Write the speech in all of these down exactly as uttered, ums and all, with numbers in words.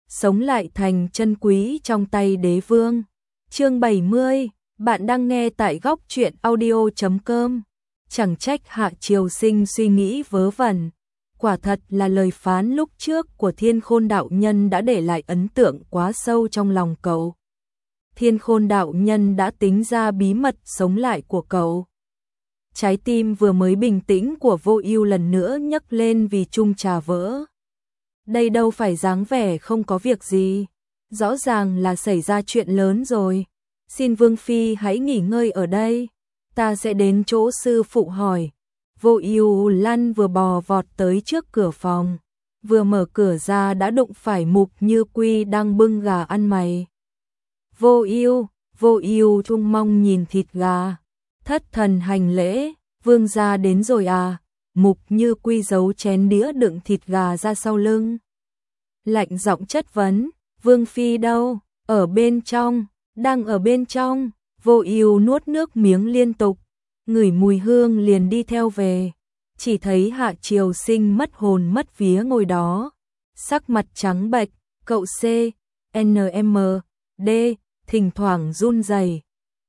sống lại thành chân quý trong tay đế vương. Chương bảy mươi, bạn đang nghe tại góc truyện audio chấm com. Chẳng trách Hạ Triều Sinh suy nghĩ vớ vẩn. Quả thật là lời phán lúc trước của Thiên Khôn đạo nhân đã để lại ấn tượng quá sâu trong lòng cậu. Thiên Khôn đạo nhân đã tính ra bí mật sống lại của cậu. Trái tim vừa mới bình tĩnh của Vô Ưu lần nữa nhấc lên vì chung trà vỡ. Đây đâu phải dáng vẻ không có việc gì, rõ ràng là xảy ra chuyện lớn rồi. Xin Vương phi hãy nghỉ ngơi ở đây, ta sẽ đến chỗ sư phụ hỏi. Vô Ưu lăn vừa bò vọt tới trước cửa phòng, vừa mở cửa ra đã đụng phải Mục Như Quy đang bưng gà ăn mày. Vô Ưu, Vô Ưu trông mong nhìn thịt gà, thất thần hành lễ, vương gia đến rồi à? Mục Như Quy giấu chén đĩa đựng thịt gà ra sau lưng. Lạnh giọng chất vấn, Vương phi đâu? Ở bên trong, đang ở bên trong. Vô Ưu nuốt nước miếng liên tục, ngửi mùi hương liền đi theo về. Chỉ thấy Hạ Triều Sinh mất hồn mất vía ngồi đó, sắc mặt trắng bệch, cậu C, N M, D, thỉnh thoảng run rẩy.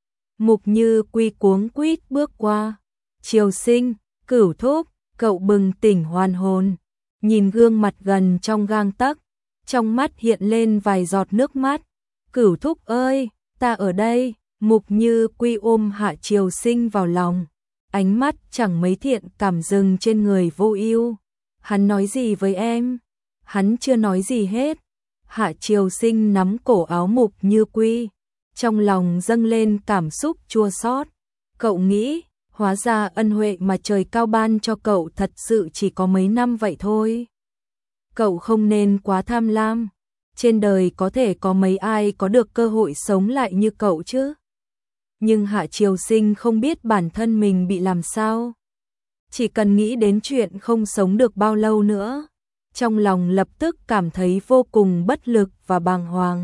Mục Như Quy cuống quýt bước qua. Triều Sinh, Cửu thúc, cậu bừng tỉnh hoàn hồn, nhìn gương mặt gần trong gang tấc, trong mắt hiện lên vài giọt nước mắt. Cửu thúc ơi, ta ở đây. Mục Như Quy ôm Hạ Triều Sinh vào lòng, ánh mắt chẳng mấy thiện cảm dừng trên người Vô Ưu. Hắn nói gì với em? Hắn chưa nói gì hết. Hạ Triều Sinh nắm cổ áo Mục Như Quy, trong lòng dâng lên cảm xúc chua xót. Cậu nghĩ, hóa ra ân huệ mà trời cao ban cho cậu thật sự chỉ có mấy năm vậy thôi. Cậu không nên quá tham lam. Trên đời có thể có mấy ai có được cơ hội sống lại như cậu chứ? Nhưng Hạ Triều Sinh không biết bản thân mình bị làm sao. Chỉ cần nghĩ đến chuyện không sống được bao lâu nữa, trong lòng lập tức cảm thấy vô cùng bất lực và bàng hoàng.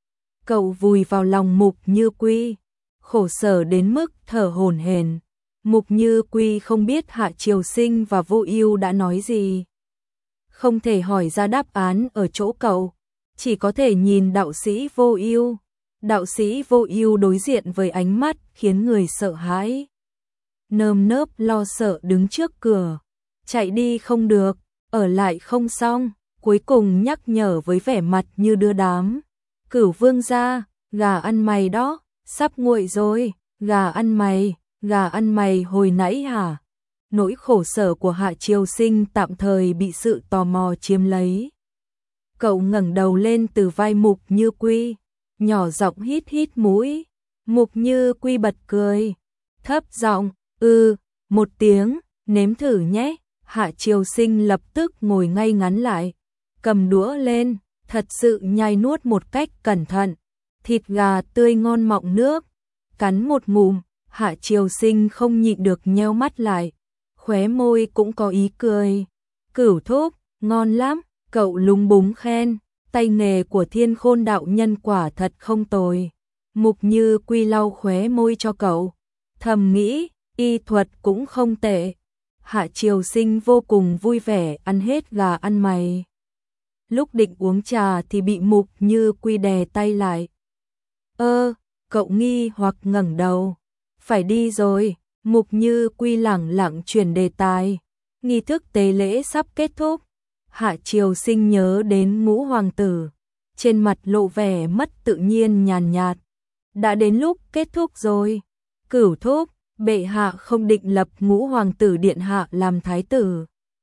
Cậu vùi vào lòng Mục Như Quy, khổ sở đến mức thở hổn hển. Mục Như Quy không biết Hạ Triều Sinh và Vô Ưu đã nói gì, không thể hỏi ra đáp án ở chỗ cậu, chỉ có thể nhìn đạo sĩ Vô Ưu. Đạo sĩ Vô Ưu đối diện với ánh mắt khiến người sợ hãi. Nơm nớp lo sợ đứng trước cửa, chạy đi không được, ở lại không xong, cuối cùng nhắc nhở với vẻ mặt như đưa đám. Cửu vương gia, gà ăn mày đó, sắp nguội rồi. Gà ăn mày, gà ăn mày hồi nãy hả? Nỗi khổ sở của Hạ Triều Sinh tạm thời bị sự tò mò chiếm lấy. Cậu ngẩng đầu lên từ vai Mục Như Quy, nhỏ giọng hít hít mũi. Mục Như Quy bật cười, thấp giọng, "Ừ, một tiếng, nếm thử nhé." Hạ Triều Sinh lập tức ngồi ngay ngắn lại, cầm đũa lên, thật sự nhai nuốt một cách cẩn thận. Thịt gà tươi ngon mọng nước, cắn một ngụm, Hạ Triều Sinh không nhịn được nheo mắt lại, khóe môi cũng có ý cười. "Cửu thúc, ngon lắm." Cậu lúng búng khen, tay nghề của Thiên Khôn đạo nhân quả thật không tồi. Mục Như Quy lau khóe môi cho cậu, thầm nghĩ, y thuật cũng không tệ. Hạ Triều Sinh vô cùng vui vẻ ăn hết gà ăn mày. Lúc định uống trà thì bị Mục Như Quy đè tay lại. "Ơ," cậu nghi hoặc ngẩng đầu. "Phải đi rồi." Mục Như Quy lẳng lặng chuyển đề tài. Nghi thức tế lễ sắp kết thúc. Hạ Triều Sinh nhớ đến ngũ hoàng tử, trên mặt lộ vẻ mất tự nhiên nhàn nhạt. "Đã đến lúc kết thúc rồi." "Cửu thúc, bệ hạ không định lập ngũ hoàng tử điện hạ làm thái tử.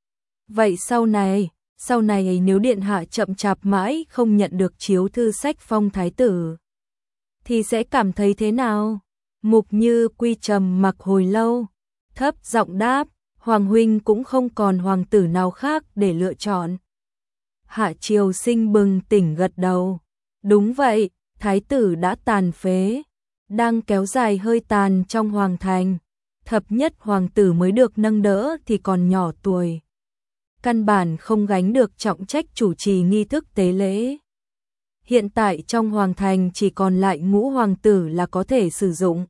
Vậy sau này, sau này nếu điện hạ chậm chạp mãi không nhận được chiếu thư sách phong thái tử, thì sẽ cảm thấy thế nào?" Mục Như Quy trầm mặc hồi lâu, thấp giọng đáp, "Hoàng huynh cũng không còn hoàng tử nào khác để lựa chọn." Hạ Triều Sinh bừng tỉnh gật đầu. Đúng vậy, thái tử đã tàn phế, đang kéo dài hơi tàn trong hoàng thành. Thập nhất hoàng tử mới được nâng đỡ thì còn nhỏ tuổi, căn bản không gánh được trọng trách chủ trì nghi thức tế lễ. Hiện tại trong hoàng thành chỉ còn lại ngũ hoàng tử là có thể sử dụng.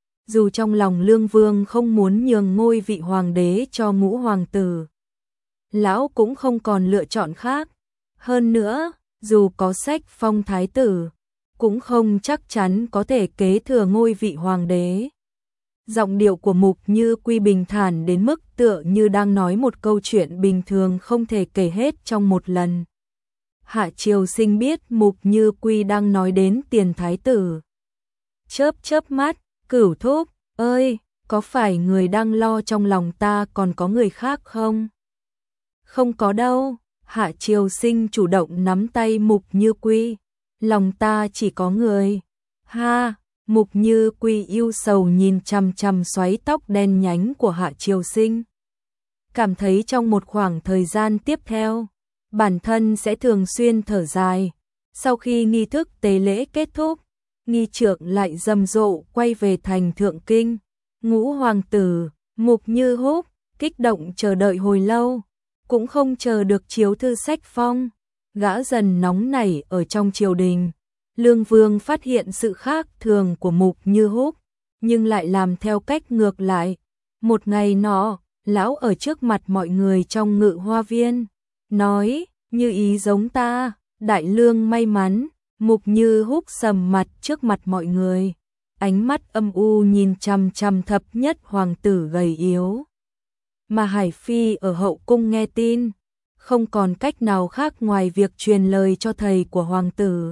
Dù trong lòng Lương Vương không muốn nhường ngôi vị hoàng đế cho ngũ hoàng tử, lão cũng không còn lựa chọn khác. Hơn nữa, dù có sách phong thái tử, cũng không chắc chắn có thể kế thừa ngôi vị hoàng đế. Giọng điệu của Mục Như Quy bình thản đến mức tựa như đang nói một câu chuyện bình thường không thể kể hết trong một lần. Hạ Triều Sinh biết Mục Như Quy đang nói đến Tiền thái tử. Chớp chớp mắt, Cửu thúc, ơi, có phải người đang lo trong lòng ta còn có người khác không? Không có đâu, Hạ Triều Sinh chủ động nắm tay Mục Như Quy. Lòng ta chỉ có người. Ha, Mục Như Quy yêu sầu nhìn chằm chằm xoáy tóc đen nhánh của Hạ Triều Sinh. Cảm thấy trong một khoảng thời gian tiếp theo, bản thân sẽ thường xuyên thở dài. Sau khi nghi thức tế lễ kết thúc, nghi trượng lại rầm rộ quay về thành Thượng Kinh. Ngũ hoàng tử, Mục Như Húc, kích động chờ đợi hồi lâu, cũng không chờ được chiếu thư sách phong. Gã dần nóng nảy ở trong triều đình. Lương Vương phát hiện sự khác thường của Mục Như Húc, nhưng lại làm theo cách ngược lại. Một ngày nọ, lão ở trước mặt mọi người trong Ngự Hoa Viên, nói, như ý giống ta, Đại Lương may mắn. Mục Như Húc sầm mặt trước mặt mọi người, ánh mắt âm u nhìn chằm chằm thập nhất hoàng tử gầy yếu. Mà Hải Phi ở hậu cung nghe tin, không còn cách nào khác ngoài việc truyền lời cho thầy của hoàng tử.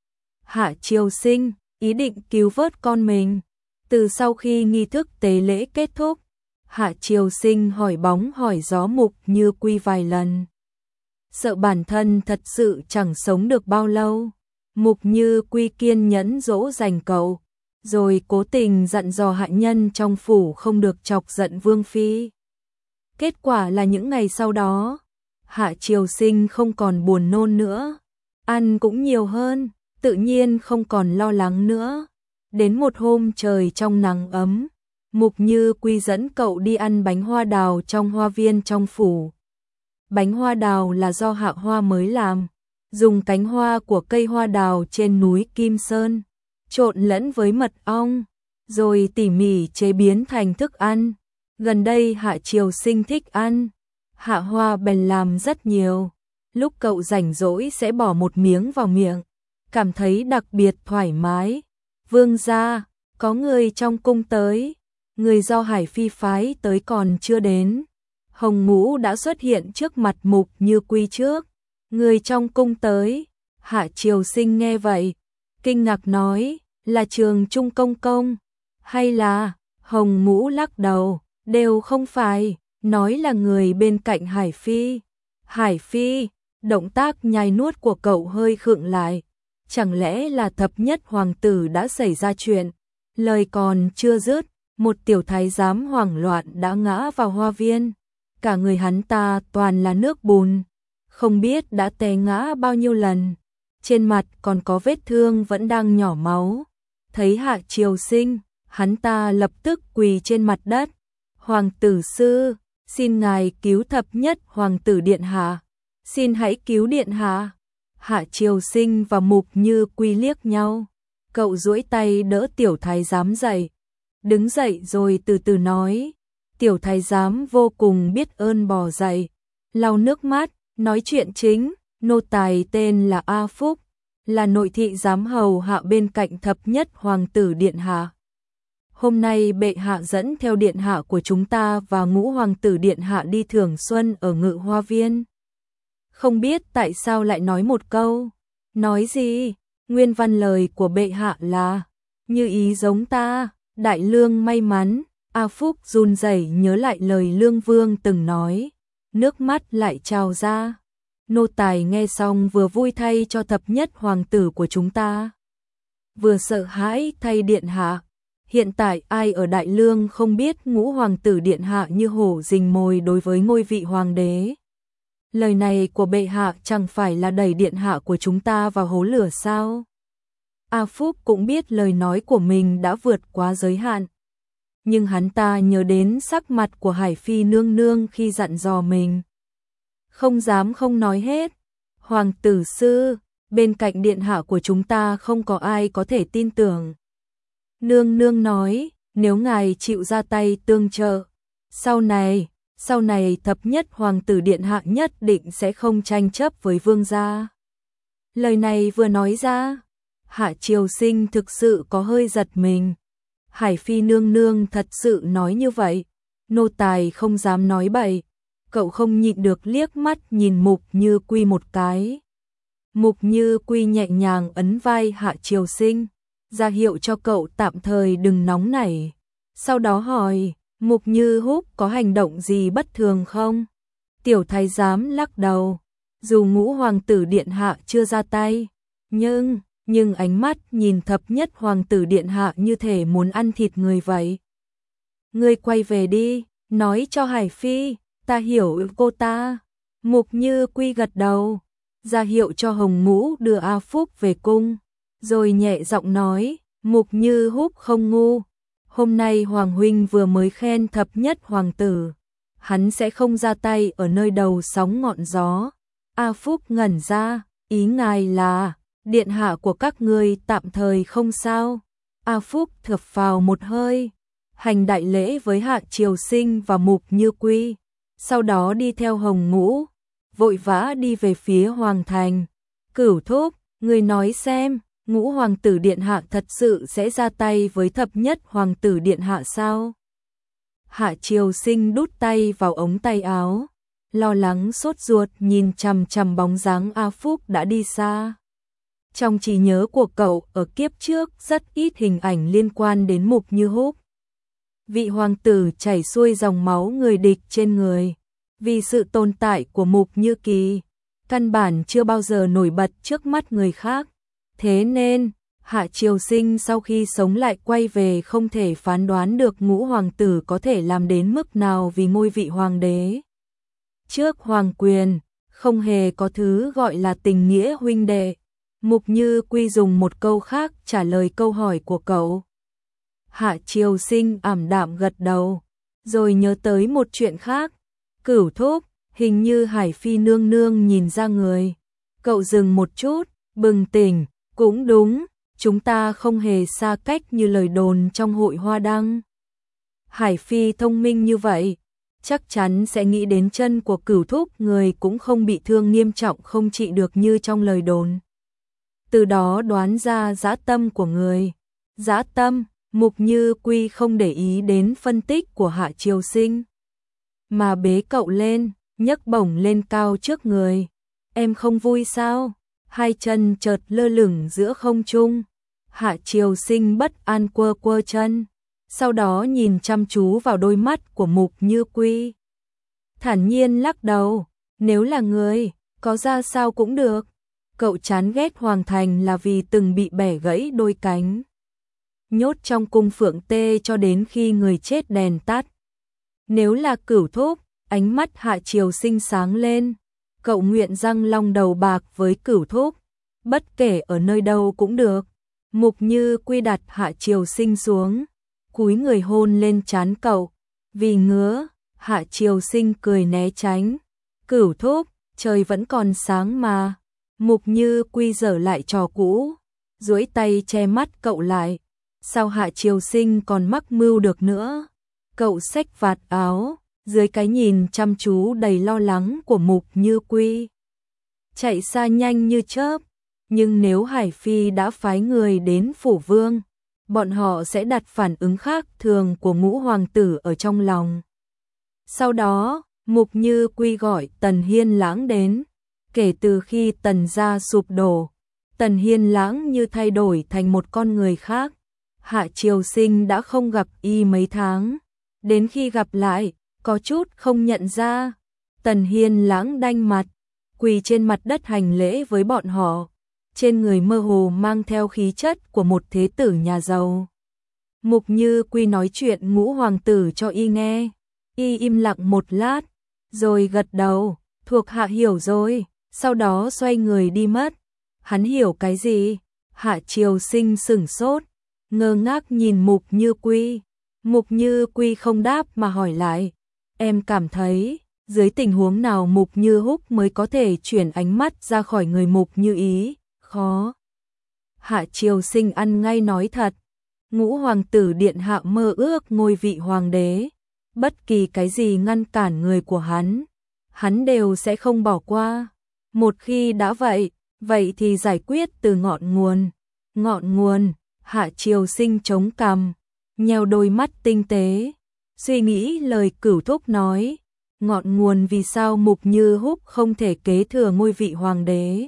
Hạ Triều Sinh ý định cứu vớt con mình. Từ sau khi nghi thức tế lễ kết thúc, Hạ Triều Sinh hỏi bóng hỏi gió Mục Như Quy vài lần. Sợ bản thân thật sự chẳng sống được bao lâu, Mục Như Quy kiên nhẫn dỗ dành cậu, rồi cố tình dặn dò hạ nhân trong phủ không được chọc giận Vương Phi. Kết quả là những ngày sau đó, Hạ Triều Sinh không còn buồn nôn nữa, ăn cũng nhiều hơn, tự nhiên không còn lo lắng nữa. Đến một hôm trời trong nắng ấm, Mục Như Quy dẫn cậu đi ăn bánh hoa đào trong hoa viên trong phủ. Bánh hoa đào là do Hạ Hoa mới làm, dùng cánh hoa của cây hoa đào trên núi Kim Sơn, trộn lẫn với mật ong, rồi tỉ mỉ chế biến thành thức ăn. Gần đây Hạ Triều Sinh thích ăn, Hạ Hoa bèn làm rất nhiều. Lúc cậu rảnh rỗi sẽ bỏ một miếng vào miệng, cảm thấy đặc biệt thoải mái. Vương gia, có người trong cung tới, người do Hải Phi phái tới còn chưa đến. Hồng Ngũ đã xuất hiện trước mặt Mục Như Quy trước. Người trong cung tới. Hạ Triều Sinh nghe vậy, kinh ngạc nói, là Trường Trung công công, hay là... Hồng Ngũ lắc đầu, đều không phải, nói là người bên cạnh Hải Phi. Hải Phi, động tác nhai nuốt của cậu hơi khựng lại. Chẳng lẽ là thập nhất hoàng tử đã xảy ra chuyện? Lời còn chưa dứt, một tiểu thái giám hoảng loạn đã ngã vào hoa viên. Cả người hắn ta toàn là nước bùn, không biết đã té ngã bao nhiêu lần. Trên mặt còn có vết thương vẫn đang nhỏ máu. Thấy Hạ Triều Sinh, hắn ta lập tức quỳ trên mặt đất. Hoàng tử sư, xin ngài cứu thập nhất hoàng tử điện hạ. Xin hãy cứu điện hạ. Hạ Triều Sinh và Mục Như Quy liếc nhau. Cậu duỗi tay đỡ tiểu thái giám dậy. Đứng dậy rồi từ từ nói. Tiểu thái giám vô cùng biết ơn bò dậy, lau nước mắt, nói chuyện chính. Nô tài tên là A Phúc, là nội thị giám hầu hạ bên cạnh thập nhất hoàng tử điện hạ. Hôm nay bệ hạ dẫn theo điện hạ của chúng ta và ngũ hoàng tử điện hạ đi thưởng xuân ở Ngự Hoa Viên. Không biết tại sao lại nói một câu. Nói gì? Nguyên văn lời của bệ hạ là, như ý giống ta, Đại Lương may mắn. A Phúc run rẩy nhớ lại lời Lương Vương từng nói, nước mắt lại trào ra. Nô tài nghe xong vừa vui thay cho thập nhất hoàng tử của chúng ta, vừa sợ hãi thay điện hạ. Hiện tại ai ở Đại Lương không biết ngũ hoàng tử điện hạ như hổ rình mồi đối với ngôi vị hoàng đế. Lời này của bệ hạ chẳng phải là đẩy điện hạ của chúng ta vào hố lửa sao? A Phúc cũng biết lời nói của mình đã vượt quá giới hạn, nhưng hắn ta nhớ đến sắc mặt của Hải Phi nương nương khi dặn dò mình. Không dám không nói hết. Hoàng tử sư, bên cạnh điện hạ của chúng ta không có ai có thể tin tưởng. Nương nương nói, nếu ngài chịu ra tay tương trợ, sau này, sau này thập nhất hoàng tử điện hạ nhất định sẽ không tranh chấp với vương gia. Lời này vừa nói ra, Hạ Triều Sinh thực sự có hơi giật mình. Hải Phi nương nương thật sự nói như vậy, nô tài không dám nói bậy. Cậu không nhịn được liếc mắt nhìn Mục Như Quy một cái. Mục Như Quy nhẹ nhàng ấn vai Hạ Triều Sinh, ra hiệu cho cậu tạm thời đừng nóng nảy. Sau đó hỏi, Mục Như Húc có hành động gì bất thường không? Tiểu thái giám lắc đầu, dù Ngũ hoàng tử điện hạ chưa ra tay, nhưng, nhưng ánh mắt nhìn thập nhất hoàng tử điện hạ như thể muốn ăn thịt người vậy. Ngươi quay về đi, nói cho Hải Phi, ta hiểu cô ta. Mục Như Quy gật đầu, ra hiệu cho Hồng Ngũ đưa A Phúc về cung, rồi nhẹ giọng nói, Mục Như Húc không ngu. Hôm nay Hoàng huynh vừa mới khen thập nhất hoàng tử, hắn sẽ không ra tay ở nơi đầu sóng ngọn gió. A Phúc ngẩn ra, ý ngài là, điện hạ của các ngươi tạm thời không sao. A Phúc thở phào một hơi, hành đại lễ với Hạ Triều Sinh và Mục Như Quy, sau đó đi theo Hồng Ngũ, vội vã đi về phía Hoàng thành. Cửu thúc, người nói xem, Ngũ hoàng tử điện hạ thật sự sẽ ra tay với thập nhất hoàng tử điện hạ sao? Hạ Triều Sinh đút tay vào ống tay áo, lo lắng sốt ruột nhìn chằm chằm bóng dáng A Phúc đã đi xa. Trong trí nhớ của cậu ở kiếp trước rất ít hình ảnh liên quan đến Mục Như Húc. Vị hoàng tử chảy xuôi dòng máu người địch trên người, vì sự tồn tại của Mục Như Kỳ, căn bản chưa bao giờ nổi bật trước mắt người khác. Thế nên, Hạ Triều Sinh sau khi sống lại quay về không thể phán đoán được Ngũ hoàng tử có thể làm đến mức nào vì ngôi vị hoàng đế. Trước hoàng quyền, không hề có thứ gọi là tình nghĩa huynh đệ. Mục Như Quy dùng một câu khác trả lời câu hỏi của cậu. Hạ Triều Sinh ảm đạm gật đầu, rồi nhớ tới một chuyện khác. Cửu thúc, hình như Hải Phi nương nương nhìn ra người. Cậu dừng một chút, bừng tỉnh, cũng đúng, chúng ta không hề xa cách như lời đồn trong hội hoa đăng. Hải Phi thông minh như vậy, chắc chắn sẽ nghĩ đến chân của Cửu thúc người cũng không bị thương nghiêm trọng không trị được như trong lời đồn. Từ đó đoán ra dã tâm của người. Dã tâm, Mục Như Quy không để ý đến phân tích của Hạ Triều Sinh, mà bế cậu lên, nhấc bổng lên cao trước người. Em không vui sao? Hai chân chợt lơ lửng giữa không trung. Hạ Triều Sinh bất an quơ quơ chân, sau đó nhìn chăm chú vào đôi mắt của Mục Như Quy. Thản nhiên lắc đầu, nếu là người, có ra sao cũng được. Cậu chán ghét Hoàng thành là vì từng bị bẻ gãy đôi cánh, nhốt trong cung phượng tê cho đến khi người chết đèn tắt. Nếu là Cửu thúc, ánh mắt Hạ Triều Sinh sáng lên, cậu nguyện răng long đầu bạc với Cửu thúc, bất kể ở nơi đâu cũng được. Mục Như Quy đặt Hạ Triều Sinh xuống, cúi người hôn lên trán cậu. Vì ngứa, Hạ Triều Sinh cười né tránh. Cửu thúc, trời vẫn còn sáng mà. Mục Như Quy giở lại trò cũ, duỗi tay che mắt cậu lại. Sao Hạ Triều Sinh còn mắc mưu được nữa? Cậu xách vạt áo, dưới cái nhìn chăm chú đầy lo lắng của Mục Như Quy, chạy xa nhanh như chớp. Nhưng nếu Hải Phi đã phái người đến phủ vương, bọn họ sẽ đặt phản ứng khác thường của Ngũ hoàng tử ở trong lòng. Sau đó, Mục Như Quy gọi Tần Hiên Lãng đến. Kể từ khi Tần gia sụp đổ, Tần Hiên Lãng như thay đổi thành một con người khác. Hạ Triều Sinh đã không gặp y mấy tháng, đến khi gặp lại, có chút không nhận ra. Tần Hiên Lãng đanh mặt, quỳ trên mặt đất hành lễ với bọn họ, trên người mơ hồ mang theo khí chất của một thế tử nhà giàu. Mục Như Quy nói chuyện Ngũ hoàng tử cho y nghe, y im lặng một lát, rồi gật đầu, thuộc hạ hiểu rồi, sau đó xoay người đi mất. Hắn hiểu cái gì? Hạ Triều Sinh sửng sốt, ngơ ngác nhìn Mục Như Quy. Mục Như Quy không đáp mà hỏi lại, em cảm thấy dưới tình huống nào Mục Như Húc mới có thể chuyển ánh mắt ra khỏi người Mục Như Ý? Khó. Hạ Triều Sinh ăn ngay nói thật, Ngũ hoàng tử điện hạ mơ ước ngôi vị hoàng đế, bất kỳ cái gì ngăn cản người của hắn, hắn đều sẽ không bỏ qua. Một khi đã vậy, Vậy thì giải quyết từ ngọn nguồn. Ngọn nguồn, Hạ Triều Sinh chống cằm, nheo đôi mắt tinh tế, suy nghĩ lời Cửu Thúc nói, ngọn nguồn vì sao Mục Như Húc không thể kế thừa ngôi vị hoàng đế.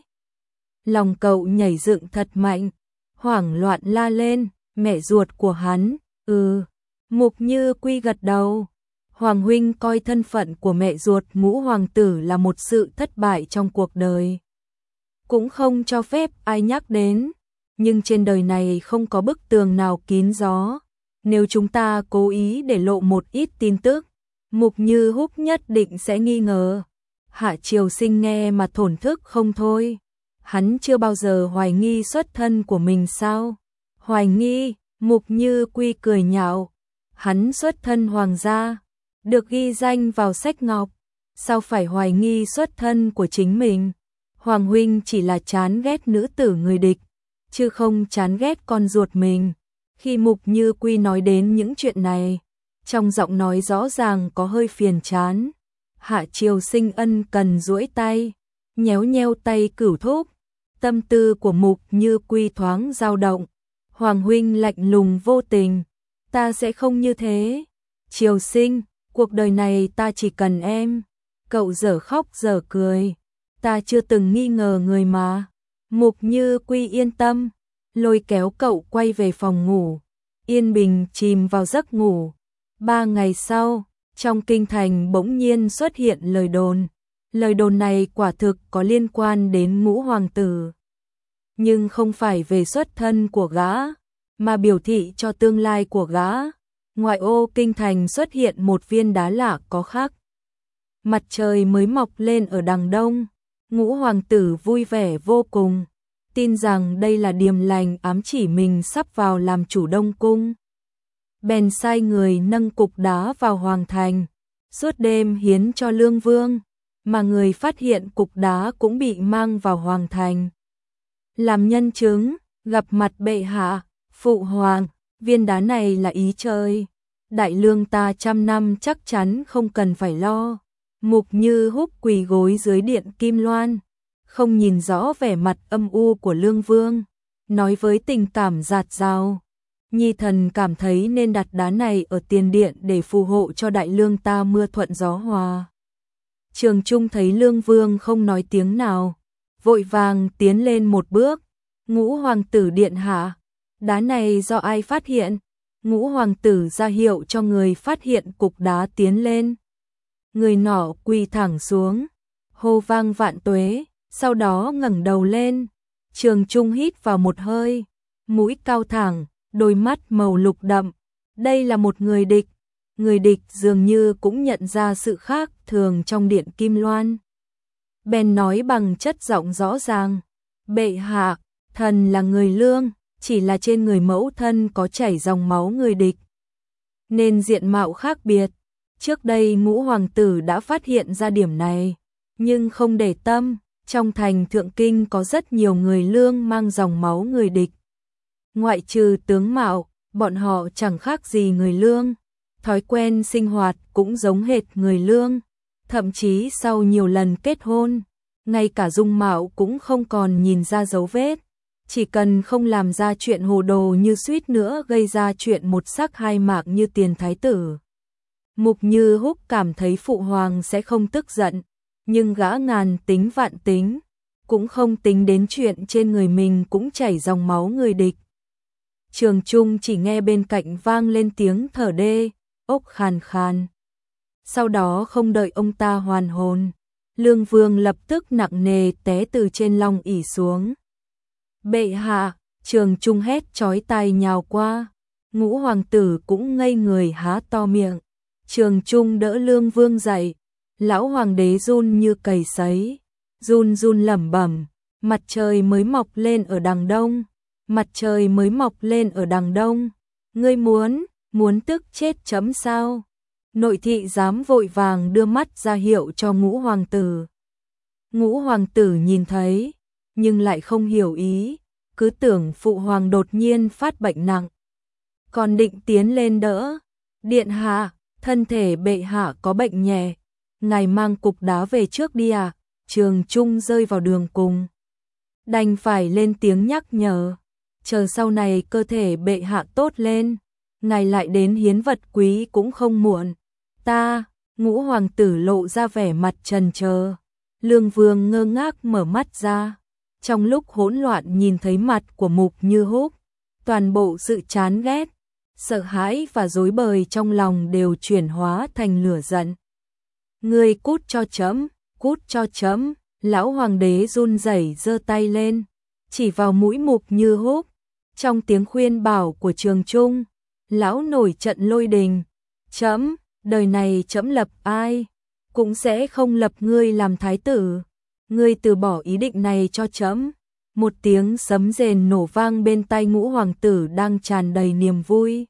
Lòng cậu nhảy dựng thật mạnh, hoảng loạn la lên, mẹ ruột của hắn, ừ, Mục Như Quy gật đầu. Hoàng huynh coi thân phận của mẹ ruột Ngũ hoàng tử là một sự thất bại trong cuộc đời. Cũng không cho phép ai nhắc đến, nhưng trên đời này không có bức tường nào kín gió. Nếu chúng ta cố ý để lộ một ít tin tức, Mục Như Húc nhất định sẽ nghi ngờ. Hạ Triều Sinh nghe mà thổn thức không thôi. Hắn chưa bao giờ hoài nghi xuất thân của mình sao? Hoài nghi, Mục Như Quy cười nhạo. Hắn xuất thân hoàng gia, được ghi danh vào sách ngọc, sao phải hoài nghi xuất thân của chính mình? Hoàng huynh chỉ là chán ghét nữ tử người địch, chứ không chán ghét con ruột mình. Khi Mục Như Quy nói đến những chuyện này, trong giọng nói rõ ràng có hơi phiền chán. Hạ Triều Sinh ân cần duỗi tay, nhéo nheo tay Cửu Thúc. Tâm tư của Mục Như Quy thoáng dao động. Hoàng huynh lạnh lùng vô tình, ta sẽ không như thế. Triều Sinh, cuộc đời này ta chỉ cần em. Cậu dở khóc dở cười, ta chưa từng nghi ngờ người mà. Mục Như Quy yên tâm, lôi kéo cậu quay về phòng ngủ, yên bình chìm vào giấc ngủ. Ba ngày sau, trong kinh thành bỗng nhiên xuất hiện lời đồn. Lời đồn này quả thực có liên quan đến Ngũ hoàng tử, nhưng không phải về xuất thân của gã, mà biểu thị cho tương lai của gã. Ngoại ô kinh thành xuất hiện một viên đá lạ có khắc. Mặt trời mới mọc lên ở đằng đông. Ngũ hoàng tử vui vẻ vô cùng, tin rằng đây là điềm lành ám chỉ mình sắp vào làm chủ Đông cung. Bèn sai người nâng cục đá vào hoàng thành, suốt đêm hiến cho Lương Vương, mà người phát hiện cục đá cũng bị mang vào hoàng thành. Làm nhân chứng, gặp mặt bệ hạ, phụ hoàng, viên đá này là ý trời. Đại lương ta trăm năm chắc chắn không cần phải lo. Mục Như Húc quỳ gối dưới điện Kim Loan, không nhìn rõ vẻ mặt âm u của Lương Vương, nói với tình cảm dạt dào. Nhi thần cảm thấy nên đặt đá này ở tiền điện để phù hộ cho đại lương ta mưa thuận gió hòa. Trường Trung thấy Lương Vương không nói tiếng nào, vội vàng tiến lên một bước. Ngũ hoàng tử điện hạ, đá này do ai phát hiện? Ngũ hoàng tử ra hiệu cho người phát hiện cục đá tiến lên. Người nọ quỳ thẳng xuống, hô vang vạn tuế, sau đó ngẩng đầu lên. Trường Trung hít vào một hơi, mũi cao thẳng, đôi mắt màu lục đậm. Đây là một người địch. Người địch dường như cũng nhận ra sự khác thường trong điện Kim Loan. Bèn nói bằng chất giọng rõ ràng, bệ hạ, thần là người Lương, chỉ là trên người mẫu thân có chảy dòng máu người địch, nên diện mạo khác biệt. Trước đây Ngũ hoàng tử đã phát hiện ra điểm này, nhưng không để tâm. Trong thành Thượng Kinh có rất nhiều người Lương mang dòng máu người địch. Ngoại trừ tướng mạo, bọn họ chẳng khác gì người Lương. Thói quen sinh hoạt cũng giống hệt người Lương. Thậm chí sau nhiều lần kết hôn, ngay cả dung mạo cũng không còn nhìn ra dấu vết. Chỉ cần không làm ra chuyện hồ đồ như suýt nữa gây ra chuyện một sắc hai mạc như tiền thái tử. Mục Như Húc cảm thấy phụ hoàng sẽ không tức giận, nhưng gã ngàn tính vạn tính, cũng không tính đến chuyện trên người mình cũng chảy dòng máu người địch. Trường Trung chỉ nghe bên cạnh vang lên tiếng thở đê, ốc khàn khàn. Sau đó không đợi ông ta hoàn hồn, Lương Vương lập tức nặng nề té từ trên long ỷ xuống. Bệ hạ, Trường Trung hét chói tai nhào qua. Ngũ hoàng tử cũng ngây người há to miệng. Trường Trung đỡ Lương Vương dậy. Lão hoàng đế run như cầy sấy, run run lẩm bẩm, mặt trời mới mọc lên ở đằng đông, mặt trời mới mọc lên ở đằng đông. Ngươi muốn, muốn tức chết chấm sao? Nội thị giám vội vàng đưa mắt ra hiệu cho Ngũ hoàng tử. Ngũ hoàng tử nhìn thấy, nhưng lại không hiểu ý, cứ tưởng phụ hoàng đột nhiên phát bệnh nặng. Còn định tiến lên đỡ. Điện hạ, thân thể bệ hạ có bệnh nhẹ, ngài mang cục đá về trước đi à? Trường Trung rơi vào đường cùng. đành phải lên tiếng nhắc nhở. Chờ sau này cơ thể bệ hạ tốt lên, ngài lại đến hiến vật quý cũng không muộn. Ta, Ngũ hoàng tử lộ ra vẻ mặt trần chờ. Lương Vương ngơ ngác mở mắt ra. Trong lúc hỗn loạn nhìn thấy mặt của Mục Như Húc, toàn bộ sự chán ghét, sợ hãi và rối bời trong lòng đều chuyển hóa thành lửa giận. Ngươi cút cho chấm, cút cho chấm. Lão hoàng đế run rẩy giơ tay lên, chỉ vào mũi Mục Như Húc. Trong tiếng khuyên bảo của Trường Trung, lão nổi trận lôi đình. Chấm, đời này chấm lập ai, cũng sẽ không lập ngươi làm thái tử. Ngươi từ bỏ ý định này cho chấm. Một tiếng sấm rền nổ vang bên tai Ngũ hoàng tử đang tràn đầy niềm vui.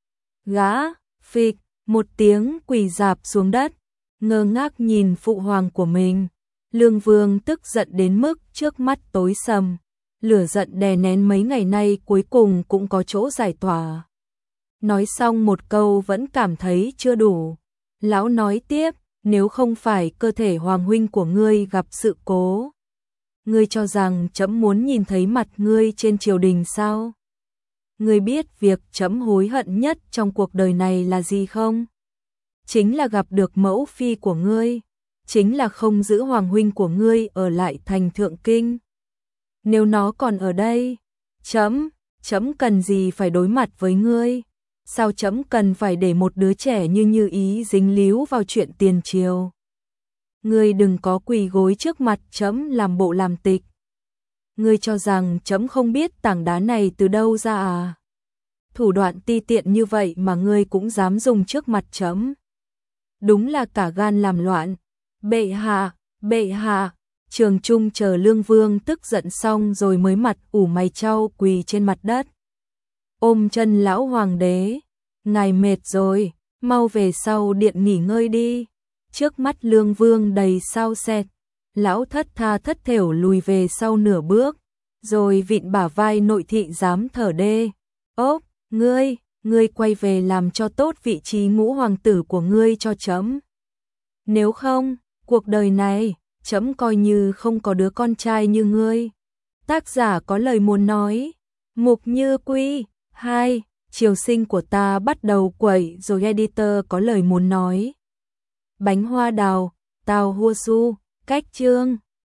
Gã, phịch, một tiếng quỳ rạp xuống đất, ngơ ngác nhìn phụ hoàng của mình. Lương Vương tức giận đến mức trước mắt tối sầm, lửa giận đè nén mấy ngày nay cuối cùng cũng có chỗ giải tỏa. Nói xong một câu vẫn cảm thấy chưa đủ. Lão nói tiếp, nếu không phải cơ thể hoàng huynh của ngươi gặp sự cố, ngươi cho rằng chấm muốn nhìn thấy mặt ngươi trên triều đình sao? Ngươi biết việc chấm hối hận nhất trong cuộc đời này là gì không? Chính là gặp được mẫu phi của ngươi, chính là không giữ hoàng huynh của ngươi ở lại thành Thượng Kinh. Nếu nó còn ở đây, chấm, chấm cần gì phải đối mặt với ngươi? Sao chấm cần phải để một đứa trẻ như Như Ý dính líu vào chuyện tiền triều? Ngươi đừng có quỳ gối trước mặt chấm làm bộ làm tịch. Ngươi cho rằng chấm không biết tảng đá này từ đâu ra à? Thủ đoạn ti tiện như vậy mà ngươi cũng dám dùng trước mặt chấm. Đúng là cả gan làm loạn. Bệ hạ, bệ hạ. Trường Trung chờ Lương Vương tức giận xong rồi mới mặt ủ mày chau quỳ trên mặt đất. Ôm chân lão hoàng đế. Ngài mệt rồi, mau về sau điện nghỉ ngơi đi. Trước mắt Lương Vương đầy sao sẹt. Lão thất tha thất thểu lùi về sau nửa bước, rồi vịn bả vai nội thị dám thở đê. Ốp, ngươi, ngươi quay về làm cho tốt vị trí ngũ hoàng tử của ngươi cho chấm. Nếu không, cuộc đời này, chấm coi như không có đứa con trai như ngươi. Tác giả có lời muốn nói. Mục Như Quy, hai, triều sinh của ta bắt đầu quẩy rồi. Editor có lời muốn nói. Bánh hoa đào, tàu hua su, cách chương.